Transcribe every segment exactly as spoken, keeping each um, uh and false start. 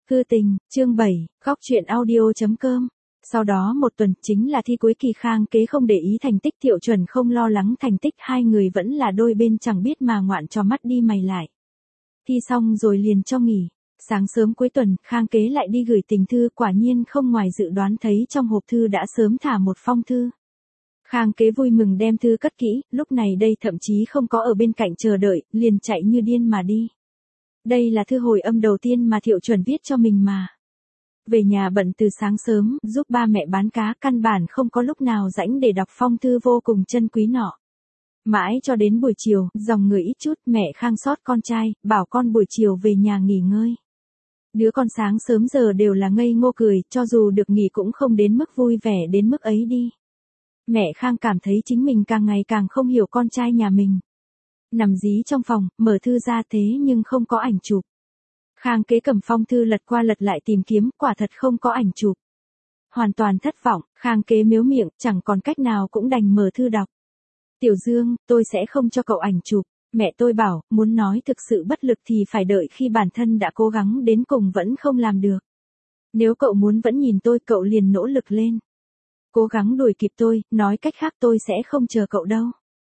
Cư tình, chương bảy, góc truyện audio.com. Sau đó một tuần chính là thi cuối kỳ, Khang Kế không để ý thành tích, Thiệu Chuẩn không lo lắng thành tích, hai người vẫn là đôi bên chẳng biết mà ngoạn cho mắt đi mày lại. Thi xong rồi liền cho nghỉ. Sáng sớm cuối tuần, Khang Kế lại đi gửi tình thư, quả nhiên không ngoài dự đoán thấy trong hộp thư đã sớm thả một phong thư. Khang Kế vui mừng đem thư cất kỹ, lúc này đây thậm chí không có ở bên cạnh chờ đợi, liền chạy như điên mà đi. Đây là thư hồi âm đầu tiên mà Thiệu Chuẩn viết cho mình mà. Về nhà bận từ sáng sớm, giúp ba mẹ bán cá, căn bản không có lúc nào rảnh để đọc phong thư vô cùng chân quý nọ. Mãi cho đến buổi chiều, dòng người ít chút, mẹ Khang sót con trai, bảo con buổi chiều về nhà nghỉ ngơi. Đứa con sáng sớm giờ đều là ngây ngô cười, cho dù được nghỉ cũng không đến mức vui vẻ đến mức ấy đi. Mẹ Khang cảm thấy chính mình càng ngày càng không hiểu con trai nhà mình. Nằm dí trong phòng, mở thư ra thế nhưng không có ảnh chụp. Khang Kế cầm phong thư lật qua lật lại tìm kiếm, quả thật không có ảnh chụp. Hoàn toàn thất vọng, Khang Kế mếu miệng, chẳng còn cách nào cũng đành mở thư đọc. Tiểu Dương, tôi sẽ không cho cậu ảnh chụp. Mẹ tôi bảo, muốn nói thực sự bất lực thì phải đợi khi bản thân đã cố gắng đến cùng vẫn không làm được. Nếu cậu muốn vẫn nhìn tôi, cậu liền nỗ lực lên. Cố gắng đuổi kịp tôi, nói cách khác tôi sẽ không chờ cậu đâu.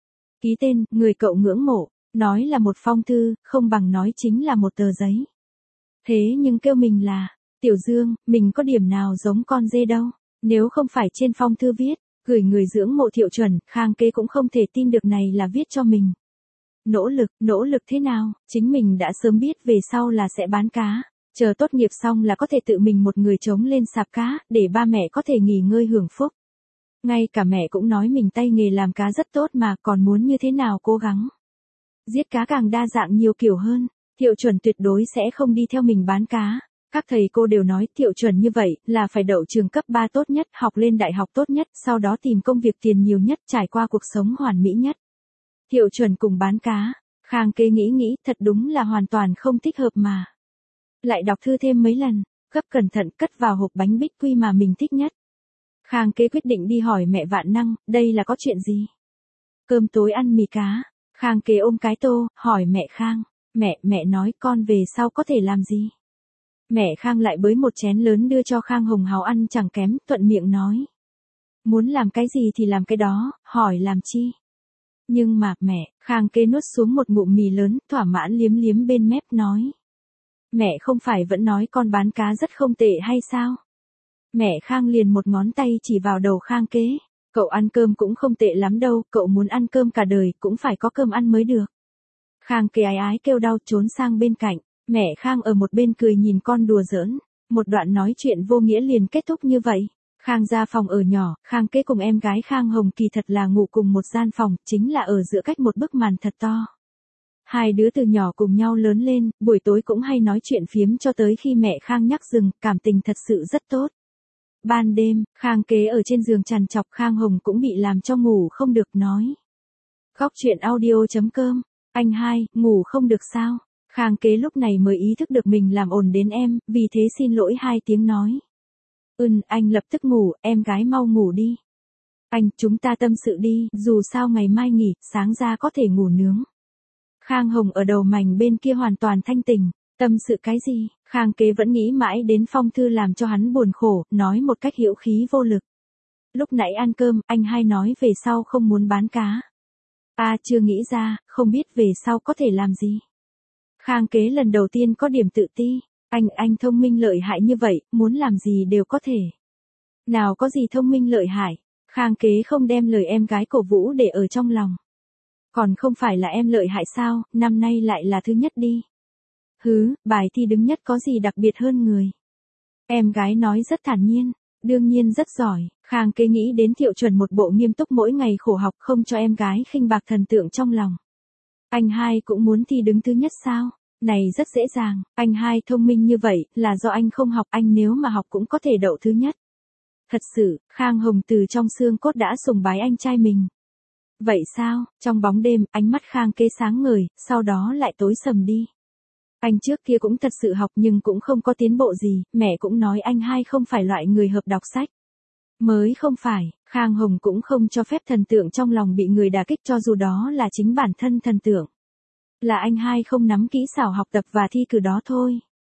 Ký tên, người cậu ngưỡng mộ, nói là một phong thư, không bằng nói chính là một tờ giấy. Thế nhưng kêu mình là, Tiểu Dương, mình có điểm nào giống con dê đâu, nếu không phải trên phong thư viết, gửi người dưỡng mộ Thiệu Chuẩn, Khang Kế cũng không thể tin được này là viết cho mình. Nỗ lực, nỗ lực thế nào, chính mình đã sớm biết về sau là sẽ bán cá, chờ tốt nghiệp xong là có thể tự mình một người trống lên sạp cá, để ba mẹ có thể nghỉ ngơi hưởng phúc. Ngay cả mẹ cũng nói mình tay nghề làm cá rất tốt mà, còn muốn như thế nào cố gắng. Giết cá càng đa dạng nhiều kiểu hơn, Thiệu Chuẩn tuyệt đối sẽ không đi theo mình bán cá. Các thầy cô đều nói Thiệu Chuẩn như vậy là phải đậu trường cấp ba tốt nhất, học lên đại học tốt nhất, sau đó tìm công việc tiền nhiều nhất, trải qua cuộc sống hoàn mỹ nhất. Thiệu Chuẩn cùng bán cá, Khang Kế nghĩ nghĩ, thật đúng là hoàn toàn không thích hợp mà. Lại đọc thư thêm mấy lần, gấp cẩn thận cất vào hộp bánh bích quy mà mình thích nhất. Khang Kế quyết định đi hỏi mẹ Vạn Năng, đây là có chuyện gì? Cơm tối ăn mì cá. Khang Kế ôm cái tô, hỏi mẹ Khang, mẹ, mẹ nói con về sau có thể làm gì? Mẹ Khang lại bới một chén lớn đưa cho Khang Hồng Hào ăn chẳng kém, thuận miệng nói. Muốn làm cái gì thì làm cái đó, hỏi làm chi? Nhưng mà, mẹ, Khang Kế nuốt xuống một ngụm mì lớn, thỏa mãn liếm liếm bên mép nói. Mẹ không phải vẫn nói con bán cá rất không tệ hay sao? Mẹ Khang liền một ngón tay chỉ vào đầu Khang Kế. Cậu ăn cơm cũng không tệ lắm đâu, cậu muốn ăn cơm cả đời, cũng phải có cơm ăn mới được. Khang Kế ái ái kêu đau trốn sang bên cạnh, mẹ Khang ở một bên cười nhìn con đùa giỡn. Một đoạn nói chuyện vô nghĩa liền kết thúc như vậy. Khang ra phòng ở nhỏ, Khang Kế cùng em gái Khang Hồng kỳ thật là ngủ cùng một gian phòng, chính là ở giữa cách một bức màn thật to. Hai đứa từ nhỏ cùng nhau lớn lên, buổi tối cũng hay nói chuyện phiếm cho tới khi mẹ Khang nhắc dừng, cảm tình thật sự rất tốt. Ban đêm, Khang Kế ở trên giường trằn trọc, Khang Hồng cũng bị làm cho ngủ không được nói. Góc truyện audio.com, anh hai, ngủ không được sao? Khang Kế lúc này mới ý thức được mình làm ồn đến em, vì thế xin lỗi hai tiếng nói. Ừm, anh lập tức ngủ, em gái mau ngủ đi. Anh, chúng ta tâm sự đi, dù sao ngày mai nghỉ, sáng ra có thể ngủ nướng. Khang Hồng ở đầu mảnh bên kia hoàn toàn thanh tỉnh, tâm sự cái gì? Khang Kế vẫn nghĩ mãi đến phong thư làm cho hắn buồn khổ, nói một cách hữu khí vô lực. Lúc nãy ăn cơm, anh hai nói về sau không muốn bán cá. À, chưa nghĩ ra, không biết về sau có thể làm gì. Khang Kế lần đầu tiên có điểm tự ti, anh, anh thông minh lợi hại như vậy, muốn làm gì đều có thể. Nào có gì thông minh lợi hại, Khang Kế không đem lời em gái cổ vũ để ở trong lòng. Còn không phải là em lợi hại sao, năm nay lại là thứ nhất đi. Hứ, bài thi đứng nhất có gì đặc biệt hơn người. Em gái nói rất thản nhiên, đương nhiên rất giỏi. Khang Kế nghĩ đến Thiệu Chuẩn một bộ nghiêm túc mỗi ngày khổ học, không cho em gái khinh bạc thần tượng trong lòng. Anh hai cũng muốn thi đứng thứ nhất sao? Này rất dễ dàng, anh hai thông minh như vậy, là do anh không học, anh nếu mà học cũng có thể đậu thứ nhất. Thật sự, Khang Hồng từ trong xương cốt đã sùng bái anh trai mình. Vậy sao? Trong bóng đêm, ánh mắt Khang Kế sáng ngời, sau đó lại tối sầm đi. Anh trước kia cũng thật sự học nhưng cũng không có tiến bộ gì, mẹ cũng nói anh hai không phải loại người hợp đọc sách. Mới không phải, Khang Hồng cũng không cho phép thần tượng trong lòng bị người đả kích cho dù đó là chính bản thân thần tượng. Là anh hai không nắm kỹ xảo học tập và thi cử đó thôi.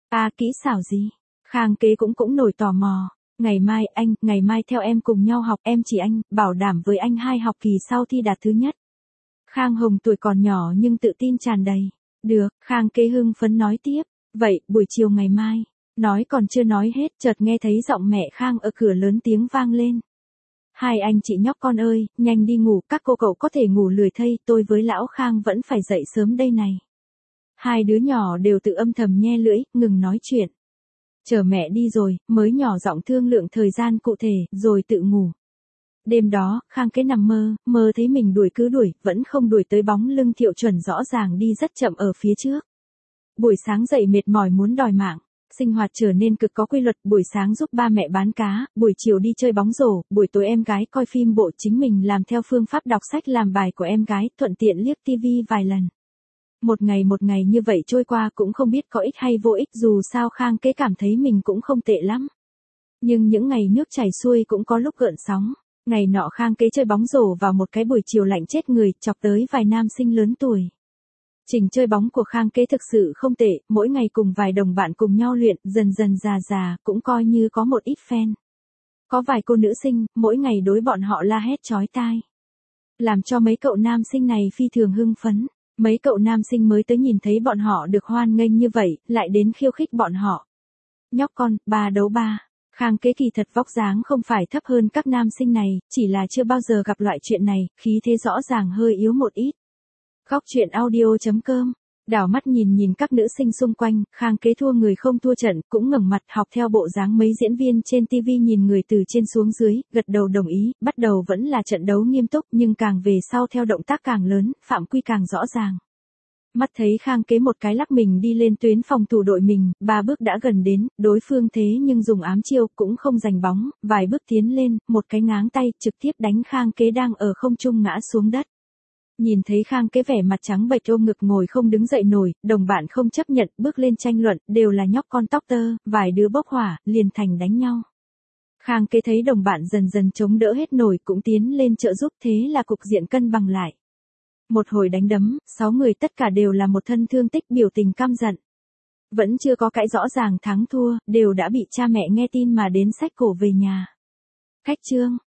À kỹ xảo gì? Khang kế cũng cũng nổi tò mò. Ngày mai anh, ngày mai theo em cùng nhau học, em chỉ anh, bảo đảm với anh hai học kỳ sau thi đạt thứ nhất. Khang Hồng tuổi còn nhỏ nhưng tự tin tràn đầy. Được, Khang kế hưng phấn nói tiếp. Vậy, buổi chiều ngày mai. Nói còn chưa nói hết, chợt nghe thấy giọng mẹ Khang ở cửa lớn tiếng vang lên. Hai anh chị nhóc con ơi, nhanh đi ngủ, các cô cậu có thể ngủ lười thây, tôi với lão Khang vẫn phải dậy sớm đây này. Hai đứa nhỏ đều tự âm thầm nhe lưỡi, ngừng nói chuyện. Chờ mẹ đi rồi, mới nhỏ giọng thương lượng thời gian cụ thể, rồi tự ngủ. Đêm đó, Khang kế nằm mơ, mơ thấy mình đuổi cứ đuổi, vẫn không đuổi tới bóng lưng Thiệu Chuẩn rõ ràng đi rất chậm ở phía trước. Buổi sáng dậy mệt mỏi muốn đòi mạng. Sinh hoạt trở nên cực có quy luật, buổi sáng giúp ba mẹ bán cá, buổi chiều đi chơi bóng rổ, buổi tối em gái coi phim bộ, chính mình làm theo phương pháp đọc sách làm bài của em gái, thuận tiện liếc tivi vài lần. Một ngày một ngày như vậy trôi qua cũng không biết có ích hay vô ích, dù sao Khang kế cảm thấy mình cũng không tệ lắm. Nhưng những ngày nước chảy xuôi cũng có lúc gợn sóng. Ngày nọ Khang kế chơi bóng rổ vào một cái buổi chiều lạnh chết người, chọc tới vài nam sinh lớn tuổi. Trình chơi bóng của Khang kế thực sự không tệ, mỗi ngày cùng vài đồng bạn cùng nhau luyện, dần dần già già, cũng coi như có một ít fan. Có vài cô nữ sinh, mỗi ngày đối bọn họ la hét chói tai. Làm cho mấy cậu nam sinh này phi thường hưng phấn. Mấy cậu nam sinh mới tới nhìn thấy bọn họ được hoan nghênh như vậy, lại đến khiêu khích bọn họ. Nhóc con, ba đấu ba. Khang kế kỳ thật vóc dáng không phải thấp hơn các nam sinh này, chỉ là chưa bao giờ gặp loại chuyện này, khí thế rõ ràng hơi yếu một ít. Góc truyện audio chấm com. Đảo mắt nhìn nhìn các nữ sinh xung quanh, Khang kế thua người không thua trận, cũng ngẩng mặt học theo bộ dáng mấy diễn viên trên tivi nhìn người từ trên xuống dưới, gật đầu đồng ý, bắt đầu vẫn là trận đấu nghiêm túc nhưng càng về sau theo động tác càng lớn, phạm quy càng rõ ràng. Mắt thấy Khang kế một cái lắc mình đi lên tuyến phòng thủ đội mình, ba bước đã gần đến, đối phương thế nhưng dùng ám chiêu cũng không giành bóng, vài bước tiến lên, một cái ngáng tay trực tiếp đánh Khang kế đang ở không trung ngã xuống đất. Nhìn thấy Khang kế vẻ mặt trắng bệch ôm ngực ngồi không đứng dậy nổi, đồng bạn không chấp nhận, bước lên tranh luận, đều là nhóc con tóc tơ, vài đứa bốc hỏa, liền thành đánh nhau. Khang kế thấy đồng bạn dần dần chống đỡ hết nổi cũng tiến lên trợ giúp, thế là cục diện cân bằng lại. Một hồi đánh đấm, sáu người tất cả đều là một thân thương tích, biểu tình căm giận. Vẫn chưa có cãi rõ ràng thắng thua, đều đã bị cha mẹ nghe tin mà đến xách cổ về nhà. Khách chương.